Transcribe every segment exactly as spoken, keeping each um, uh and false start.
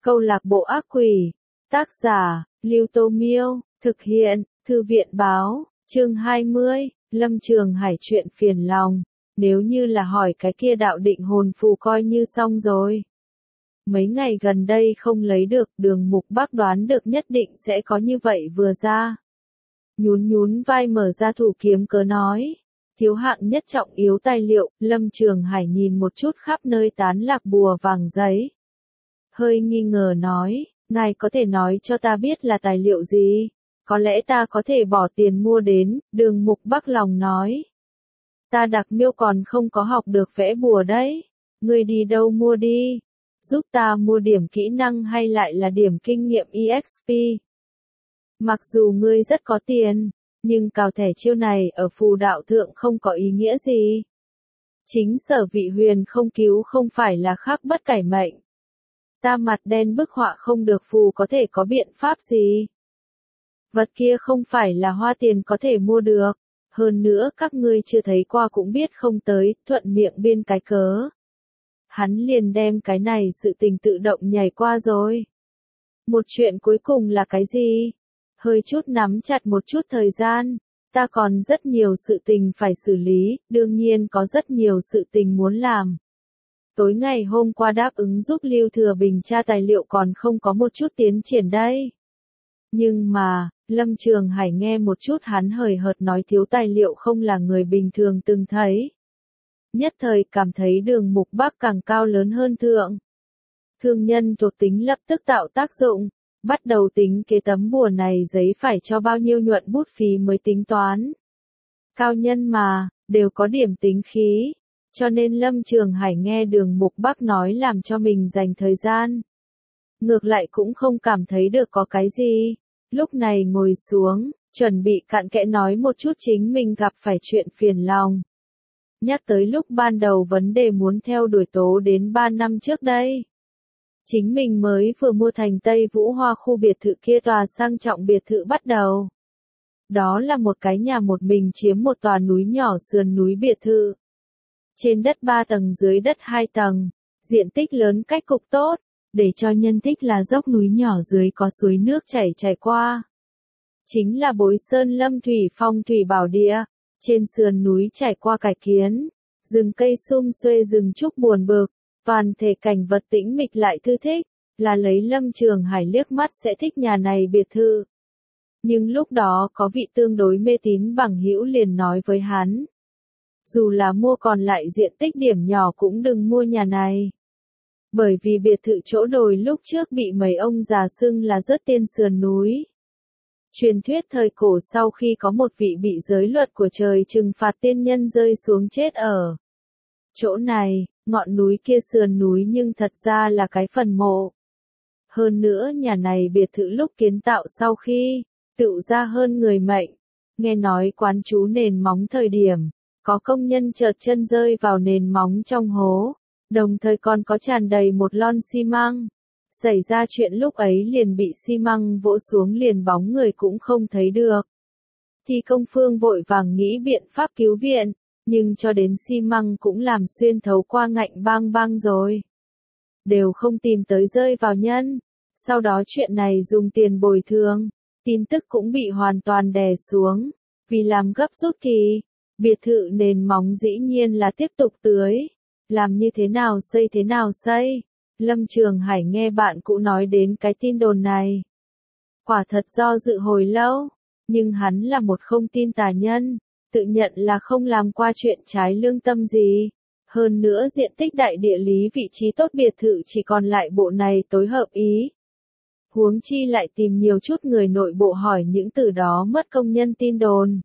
Câu lạc bộ ác quỷ. Tác giả, Lưu Tô Miêu. Thực hiện, Thư viện Báo. Chương hai mươi, Lâm Trường Hải chuyện phiền lòng. Nếu như là hỏi cái kia đạo định hồn phù coi như xong rồi. Mấy ngày gần đây không lấy được, Đường Mục Bắc đoán được nhất định sẽ có như vậy vừa ra. Nhún nhún vai mở ra thủ kiếm cớ nói. Thiếu hạng nhất trọng yếu tài liệu, Lâm Trường Hải nhìn một chút khắp nơi tán lạc bùa vàng giấy. Hơi nghi ngờ nói, ngài có thể nói cho ta biết là tài liệu gì? Có lẽ ta có thể bỏ tiền mua đến, Đường Mục Bắc lòng nói. Ta đặc miêu còn không có học được vẽ bùa đấy. Ngươi đi đâu mua đi? Giúp ta mua điểm kỹ năng hay lại là điểm kinh nghiệm e ích pê? Mặc dù ngươi rất có tiền, nhưng cào thẻ chiêu này ở phù đạo thượng không có ý nghĩa gì. Chính Sở Vị Huyền không cứu không phải là khắc bất cải mệnh. Ta mặt đen bức họa không được phù có thể có biện pháp gì. Vật kia không phải là hoa tiền có thể mua được. Hơn nữa các ngươi chưa thấy qua cũng biết không tới, thuận miệng biên cái cớ. Hắn liền đem cái này sự tình tự động nhảy qua rồi. Một chuyện cuối cùng là cái gì? Hơi chút nắm chặt một chút thời gian, ta còn rất nhiều sự tình phải xử lý, đương nhiên có rất nhiều sự tình muốn làm. Tối ngày hôm qua đáp ứng giúp Lưu Thừa Bình tra tài liệu còn không có một chút tiến triển đây. Nhưng mà, Lâm Trường Hải nghe một chút hắn hời hợt nói thiếu tài liệu không là người bình thường từng thấy. Nhất thời cảm thấy Đường Mục Bắc càng cao lớn hơn thượng. Thương nhân thuộc tính lập tức tạo tác dụng, bắt đầu tính kế tấm bùa này giấy phải cho bao nhiêu nhuận bút phí mới tính toán. Cao nhân mà, đều có điểm tính khí, cho nên Lâm Trường Hải nghe Đường Mục Bắc nói làm cho mình dành thời gian. Ngược lại cũng không cảm thấy được có cái gì, lúc này ngồi xuống, chuẩn bị cặn kẽ nói một chút chính mình gặp phải chuyện phiền lòng. Nhắc tới lúc ban đầu vấn đề muốn theo đuổi tố đến ba năm trước đây. Chính mình mới vừa mua thành Tây Vũ Hoa khu biệt thự kia tòa sang trọng biệt thự bắt đầu. Đó là một cái nhà một mình chiếm một tòa núi nhỏ sườn núi biệt thự. Trên đất ba tầng dưới đất hai tầng, diện tích lớn cách cục tốt, để cho nhân thích là dốc núi nhỏ dưới có suối nước chảy chảy qua. Chính là Bối Sơn Lâm Thủy Phong thủy bảo địa, trên sườn núi trải qua cải kiến, rừng cây sum xuê rừng trúc buồn bực. Toàn thể cảnh vật tĩnh mịch lại thư thích, là lấy Lâm Trường Hải liếc mắt sẽ thích nhà này biệt thự. Nhưng lúc đó có vị tương đối mê tín bằng hữu liền nói với hắn. Dù là mua còn lại diện tích điểm nhỏ cũng đừng mua nhà này. Bởi vì biệt thự chỗ đồi lúc trước bị mấy ông già xưng là rớt tiên sườn núi. Truyền thuyết thời cổ sau khi có một vị bị giới luật của trời trừng phạt tiên nhân rơi xuống chết ở chỗ này. Ngọn núi kia sườn núi nhưng thật ra là cái phần mộ. Hơn nữa nhà này biệt thự lúc kiến tạo sau khi, tự ra hơn người mệnh. Nghe nói quán chú nền móng thời điểm, có công nhân chợt chân rơi vào nền móng trong hố, đồng thời còn có tràn đầy một lon xi măng. Xảy ra chuyện lúc ấy liền bị xi măng vỗ xuống liền bóng người cũng không thấy được. Thì công phương vội vàng nghĩ biện pháp cứu viện. Nhưng cho đến xi măng cũng làm xuyên thấu qua ngạnh bang bang rồi. Đều không tìm tới rơi vào nhân. Sau đó chuyện này dùng tiền bồi thường. Tin tức cũng bị hoàn toàn đè xuống. Vì làm gấp rút kỳ. Biệt thự nền móng dĩ nhiên là tiếp tục tưới. Làm như thế nào xây thế nào xây. Lâm Trường Hải nghe bạn cũ nói đến cái tin đồn này. Quả thật do dự hồi lâu. Nhưng hắn là một không tin tà nhân. Tự nhận là không làm qua chuyện trái lương tâm gì. Hơn nữa diện tích đại địa lý vị trí tốt biệt thự chỉ còn lại bộ này tối hợp ý. Huống chi lại tìm nhiều chút người nội bộ hỏi những từ đó mất công nhân tin đồn.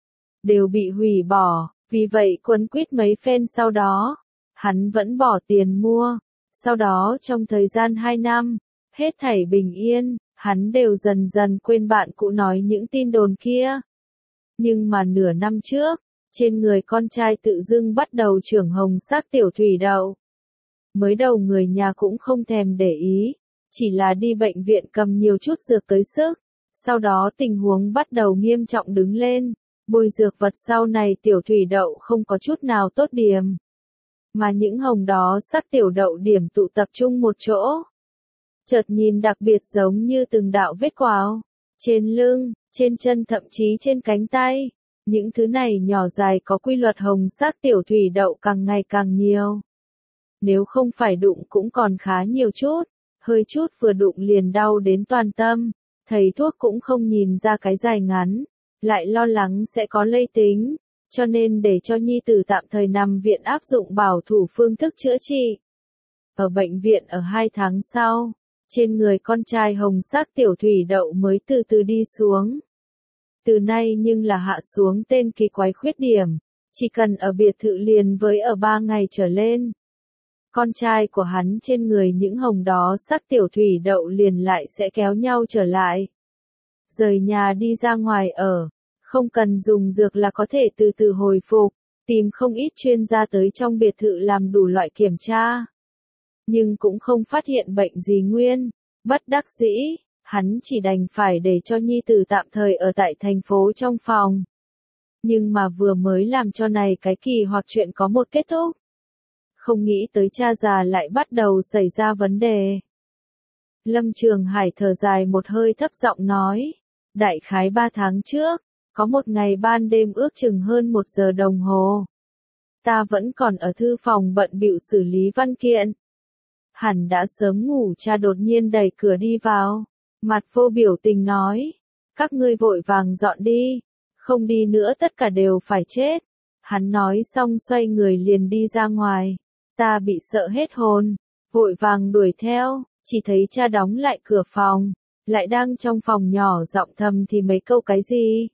Đều bị hủy bỏ, vì vậy quấn quýt mấy phen sau đó. Hắn vẫn bỏ tiền mua. Sau đó trong thời gian hai năm, hết thảy bình yên, hắn đều dần dần quên bạn cũ nói những tin đồn kia. Nhưng mà nửa năm trước, trên người con trai tự dưng bắt đầu trưởng hồng sắc tiểu thủy đậu. Mới đầu người nhà cũng không thèm để ý, chỉ là đi bệnh viện cầm nhiều chút dược tới sức. Sau đó tình huống bắt đầu nghiêm trọng đứng lên, bôi dược vật sau này tiểu thủy đậu không có chút nào tốt điểm. Mà những hồng đó sắc tiểu đậu điểm tụ tập trung một chỗ. chợt nhìn đặc biệt giống như từng đạo vết quào. Trên lưng, trên chân thậm chí trên cánh tay. Những thứ này nhỏ dài có quy luật hồng sắc tiểu thủy đậu càng ngày càng nhiều. Nếu không phải đụng cũng còn khá nhiều chút, hơi chút vừa đụng liền đau đến toàn tâm. Thầy thuốc cũng không nhìn ra cái dài ngắn, lại lo lắng sẽ có lây tính, cho nên để cho nhi tử tạm thời nằm viện áp dụng bảo thủ phương thức chữa trị. Ở bệnh viện ở hai tháng sau, trên người con trai hồng sắc tiểu thủy đậu mới từ từ đi xuống. Từ nay nhưng là hạ xuống tên kỳ quái khuyết điểm, chỉ cần ở biệt thự liền với ở ba ngày trở lên. Con trai của hắn trên người những hồng đó sắc tiểu thủy đậu liền lại sẽ kéo nhau trở lại. Rời nhà đi ra ngoài ở, không cần dùng dược là có thể từ từ hồi phục, tìm không ít chuyên gia tới trong biệt thự làm đủ loại kiểm tra. Nhưng cũng không phát hiện bệnh gì nguyên, bất đắc dĩ, hắn chỉ đành phải để cho nhi tử tạm thời ở tại thành phố trong phòng. Nhưng mà vừa mới làm cho này cái kỳ hoặc chuyện có một kết thúc. Không nghĩ tới cha già lại bắt đầu xảy ra vấn đề. Lâm Trường Hải thở dài một hơi thấp giọng nói, đại khái ba tháng trước, có một ngày ban đêm ước chừng hơn một giờ đồng hồ. Ta vẫn còn ở thư phòng bận bịu xử lý văn kiện. Hẳn đã sớm ngủ, cha đột nhiên đẩy cửa đi vào, mặt vô biểu tình nói, các ngươi vội vàng dọn đi, không đi nữa tất cả đều phải chết. Hắn nói xong xoay người liền đi ra ngoài, ta bị sợ hết hồn, vội vàng đuổi theo, chỉ thấy cha đóng lại cửa phòng, lại đang trong phòng nhỏ giọng thầm thì mấy câu cái gì.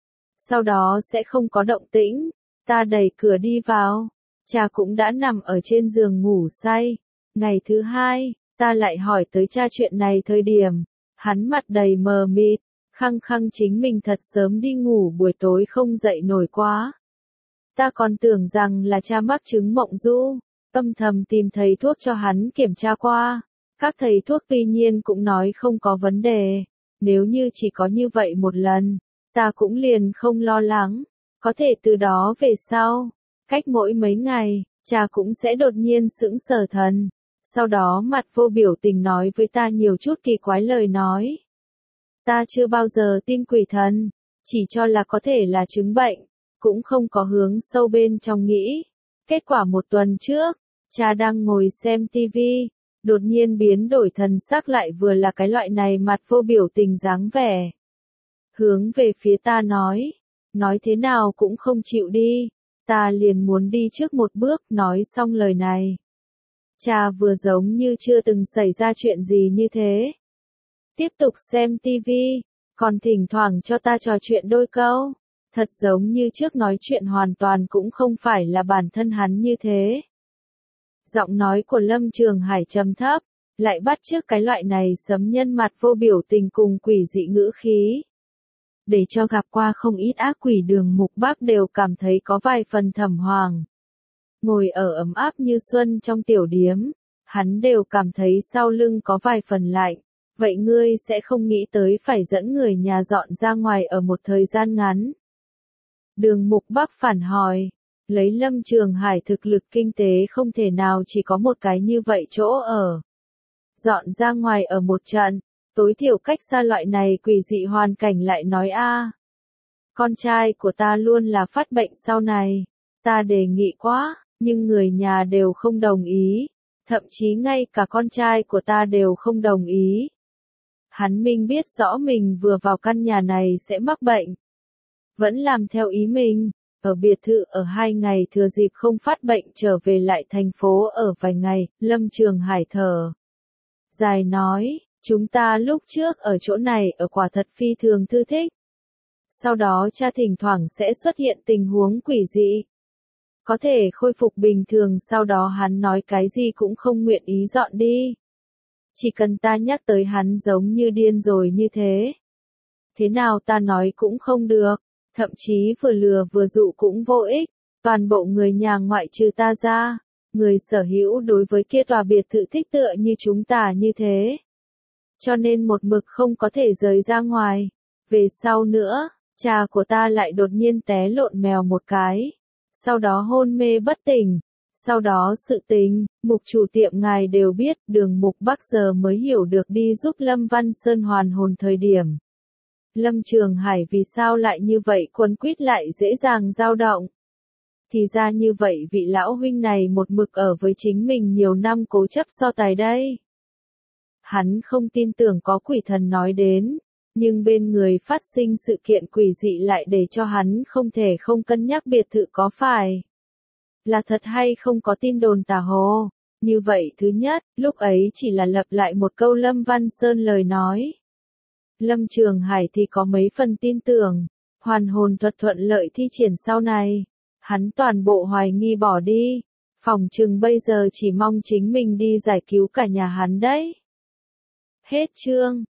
Sau đó sẽ không có động tĩnh, ta đẩy cửa đi vào, cha cũng đã nằm ở trên giường ngủ say. Ngày thứ hai, ta lại hỏi tới cha chuyện này thời điểm, hắn mặt đầy mờ mịt, khăng khăng chính mình thật sớm đi ngủ buổi tối không dậy nổi quá. Ta còn tưởng rằng là cha mắc chứng mộng du, âm thầm tìm thầy thuốc cho hắn kiểm tra qua. Các thầy thuốc tuy nhiên cũng nói không có vấn đề, nếu như chỉ có như vậy một lần, ta cũng liền không lo lắng, có thể từ đó về sau, cách mỗi mấy ngày, cha cũng sẽ đột nhiên sững sờ thần, sau đó mặt vô biểu tình nói với ta nhiều chút kỳ quái lời nói. Ta chưa bao giờ tin quỷ thần, chỉ cho là có thể là chứng bệnh, cũng không có hướng sâu bên trong nghĩ. Kết quả một tuần trước, cha đang ngồi xem tivi, đột nhiên biến đổi thần sắc lại vừa là cái loại này mặt vô biểu tình dáng vẻ. Hướng về phía ta nói, nói thế nào cũng không chịu đi, ta liền muốn đi trước một bước, nói xong lời này. Cha vừa giống như chưa từng xảy ra chuyện gì như thế. Tiếp tục xem tivi, còn thỉnh thoảng cho ta trò chuyện đôi câu, thật giống như trước nói chuyện hoàn toàn cũng không phải là bản thân hắn như thế. Giọng nói của Lâm Trường Hải trầm thấp, lại bắt chước cái loại này sấm nhân mặt vô biểu tình cùng quỷ dị ngữ khí. Để cho gặp qua không ít ác quỷ Đường Mục Bắc đều cảm thấy có vài phần thầm hoàng. Ngồi ở ấm áp như xuân trong tiểu điếm, hắn đều cảm thấy sau lưng có vài phần lạnh. Vậy ngươi sẽ không nghĩ tới phải dẫn người nhà dọn ra ngoài ở một thời gian ngắn. Đường Mục Bắc phản hỏi, lấy Lâm Trường Hải thực lực kinh tế không thể nào chỉ có một cái như vậy chỗ ở. Dọn ra ngoài ở một trận, tối thiểu cách xa loại này quỷ dị hoàn cảnh lại nói a. Con trai của ta luôn là phát bệnh sau này, ta đề nghị quá, nhưng người nhà đều không đồng ý, thậm chí ngay cả con trai của ta đều không đồng ý. Hắn minh biết rõ mình vừa vào căn nhà này sẽ mắc bệnh, vẫn làm theo ý mình, ở biệt thự ở hai ngày thừa dịp không phát bệnh trở về lại thành phố ở vài ngày. Lâm Trường Hải thở dài nói, chúng ta lúc trước ở chỗ này ở quả thật phi thường thư thích. Sau đó cha thỉnh thoảng sẽ xuất hiện tình huống quỷ dị. Có thể khôi phục bình thường, sau đó hắn nói cái gì cũng không nguyện ý dọn đi. Chỉ cần ta nhắc tới hắn giống như điên rồi như thế. Thế nào ta nói cũng không được, thậm chí vừa lừa vừa dụ cũng vô ích, toàn bộ người nhà ngoại trừ ta ra, người sở hữu đối với kia tòa biệt thự thích tựa như chúng ta như thế. Cho nên một mực không có thể rời ra ngoài. Về sau nữa, cha của ta lại đột nhiên té lộn mèo một cái, sau đó hôn mê bất tỉnh, Sau đó sự tình, Mục chủ tiệm ngài đều biết, Đường Mục Bắc giờ mới hiểu được đi giúp Lâm Văn Sơn hoàn hồn thời điểm. Lâm Trường Hải vì sao lại như vậy quấn quýt lại dễ dàng dao động. Thì ra như vậy vị lão huynh này một mực ở với chính mình nhiều năm cố chấp so tài đây. Hắn không tin tưởng có quỷ thần nói đến, nhưng bên người phát sinh sự kiện quỷ dị lại để cho hắn không thể không cân nhắc biệt thự có phải là thật hay không có tin đồn tà hồ. Như vậy thứ nhất, lúc ấy chỉ là lặp lại một câu Lâm Văn Sơn lời nói. Lâm Trường Hải thì có mấy phần tin tưởng, hoàn hồn thuật thuận lợi thi triển sau này. Hắn toàn bộ hoài nghi bỏ đi, phòng chừng bây giờ chỉ mong chính mình đi giải cứu cả nhà hắn đấy. Hết chương.